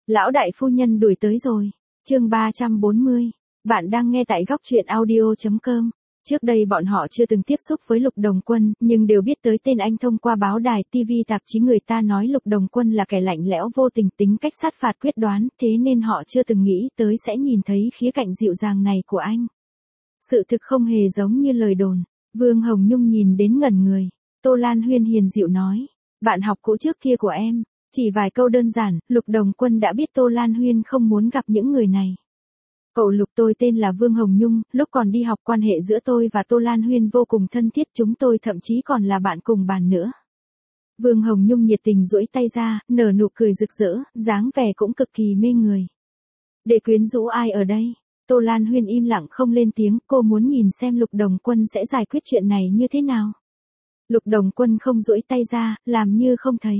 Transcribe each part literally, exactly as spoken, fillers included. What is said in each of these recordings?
Lão đại phu nhân đuổi tới rồi. Chương ba trăm bốn mươi. Bạn đang nghe tại góc truyện audio chấm com. Trước đây bọn họ chưa từng tiếp xúc với Lục Đồng Quân, nhưng đều biết tới tên anh thông qua báo đài, ti vi, tạp chí. Người ta nói Lục Đồng Quân là kẻ lạnh lẽo vô tình, tính cách sát phạt quyết đoán, thế nên họ chưa từng nghĩ tới sẽ nhìn thấy khía cạnh dịu dàng này của anh. Sự thực không hề giống như lời đồn. Vương Hồng Nhung nhìn đến ngẩn người. Tô Lan Huyên hiền dịu nói, bạn học cũ trước kia của em. Chỉ vài câu đơn giản, Lục Đồng Quân đã biết Tô Lan Huyên không muốn gặp những người này. Cậu Lục, tôi tên là Vương Hồng Nhung, lúc còn đi học quan hệ giữa tôi và Tô Lan Huyên vô cùng thân thiết, chúng tôi thậm chí còn là bạn cùng bàn nữa. Vương Hồng Nhung nhiệt tình duỗi tay ra, nở nụ cười rực rỡ, dáng vẻ cũng cực kỳ mê người. Để quyến rũ ai ở đây? Tô Lan Huyên im lặng không lên tiếng, cô muốn nhìn xem Lục Đồng Quân sẽ giải quyết chuyện này như thế nào. Lục Đồng Quân không duỗi tay ra, làm như không thấy.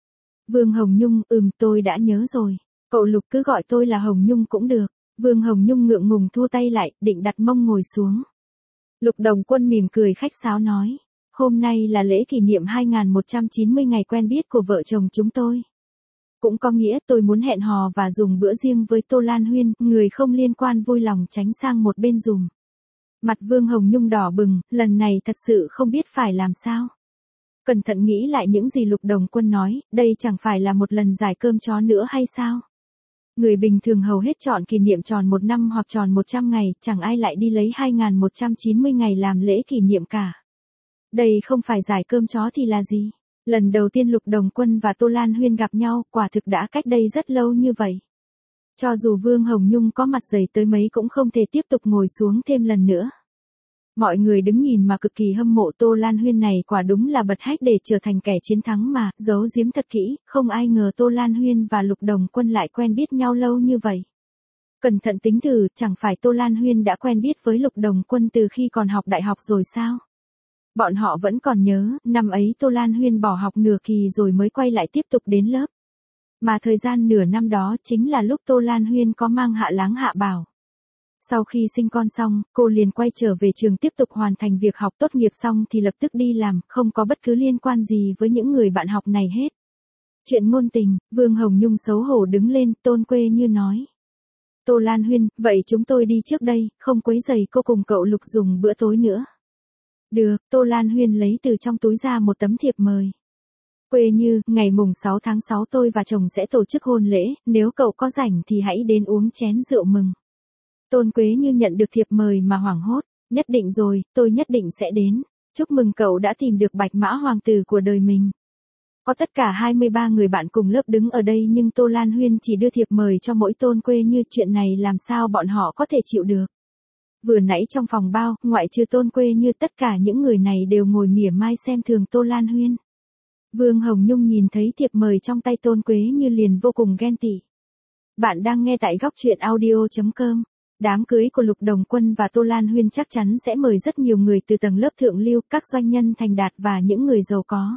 Vương Hồng Nhung, ừm, tôi đã nhớ rồi. Cậu Lục cứ gọi tôi là Hồng Nhung cũng được. Vương Hồng Nhung ngượng ngùng thu tay lại, định đặt mông ngồi xuống. Lục Đồng Quân mỉm cười khách sáo nói, hôm nay là lễ kỷ niệm hai nghìn một trăm chín mươi ngày quen biết của vợ chồng chúng tôi. Cũng có nghĩa tôi muốn hẹn hò và dùng bữa riêng với Tô Lan Huyên, người không liên quan vui lòng tránh sang một bên dùm. Mặt Vương Hồng Nhung đỏ bừng, lần này thật sự không biết phải làm sao. Cẩn thận nghĩ lại những gì Lục Đồng Quân nói, đây chẳng phải là một lần giải cơm chó nữa hay sao? Người bình thường hầu hết chọn kỷ niệm tròn một năm hoặc tròn một trăm ngày, chẳng ai lại đi lấy hai nghìn một trăm chín mươi ngày làm lễ kỷ niệm cả. Đây không phải giải cơm chó thì là gì? Lần đầu tiên Lục Đồng Quân và Tô Lan Huyên gặp nhau, quả thực đã cách đây rất lâu như vậy. Cho dù Vương Hồng Nhung có mặt dày tới mấy cũng không thể tiếp tục ngồi xuống thêm lần nữa. Mọi người đứng nhìn mà cực kỳ hâm mộ Tô Lan Huyên này, quả đúng là bật hách để trở thành kẻ chiến thắng mà, giấu giếm thật kỹ, không ai ngờ Tô Lan Huyên và Lục Đồng Quân lại quen biết nhau lâu như vậy. Cẩn thận tính thử, chẳng phải Tô Lan Huyên đã quen biết với Lục Đồng Quân từ khi còn học đại học rồi sao? Bọn họ vẫn còn nhớ, năm ấy Tô Lan Huyên bỏ học nửa kỳ rồi mới quay lại tiếp tục đến lớp. Mà thời gian nửa năm đó chính là lúc Tô Lan Huyên có mang Hạ Láng Hạ Bảo. Sau khi sinh con xong, cô liền quay trở về trường tiếp tục hoàn thành việc học, tốt nghiệp xong thì lập tức đi làm, không có bất cứ liên quan gì với những người bạn học này hết. Chuyện ngôn tình, Vương Hồng Nhung xấu hổ đứng lên, tôn quê như nói. Tô Lan Huyên, vậy chúng tôi đi trước đây, không quấy rầy cô cùng cậu Lục dùng bữa tối nữa. Được, Tô Lan Huyên lấy từ trong túi ra một tấm thiệp mời. Quê như, ngày mùng sáu tháng sáu tôi và chồng sẽ tổ chức hôn lễ, nếu cậu có rảnh thì hãy đến uống chén rượu mừng. Tôn Quế Như nhận được thiệp mời mà hoảng hốt, nhất định rồi, tôi nhất định sẽ đến. Chúc mừng cậu đã tìm được bạch mã hoàng tử của đời mình. Có tất cả hai mươi ba người bạn cùng lớp đứng ở đây nhưng Tô Lan Huyên chỉ đưa thiệp mời cho mỗi Tôn Quế Như, chuyện này làm sao bọn họ có thể chịu được. Vừa nãy trong phòng bao, ngoại trừ Tôn Quế Như, tất cả những người này đều ngồi mỉa mai xem thường Tô Lan Huyên. Vương Hồng Nhung nhìn thấy thiệp mời trong tay Tôn Quế Như liền vô cùng ghen tị. Bạn đang nghe tại góc truyện audio chấm com. Đám cưới của Lục Đồng Quân và Tô Lan Huyên chắc chắn sẽ mời rất nhiều người từ tầng lớp thượng lưu, các doanh nhân thành đạt và những người giàu có.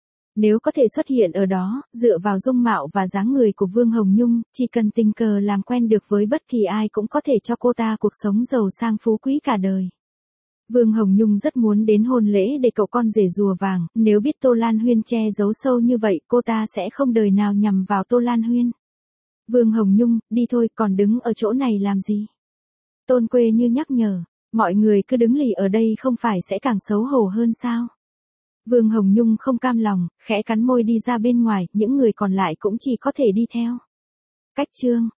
Nếu có thể xuất hiện ở đó, dựa vào dung mạo và dáng người của Vương Hồng Nhung, chỉ cần tình cờ làm quen được với bất kỳ ai cũng có thể cho cô ta cuộc sống giàu sang phú quý cả đời. Vương Hồng Nhung rất muốn đến hôn lễ để cậu con rể rùa vàng, nếu biết Tô Lan Huyên che giấu sâu như vậy, cô ta sẽ không đời nào nhằm vào Tô Lan Huyên. Vương Hồng Nhung, đi thôi, còn đứng ở chỗ này làm gì? Tôn Quế Như nhắc nhở, mọi người cứ đứng lì ở đây không phải sẽ càng xấu hổ hơn sao? Vương Hồng Nhung không cam lòng, khẽ cắn môi đi ra bên ngoài, những người còn lại cũng chỉ có thể đi theo. Cách chương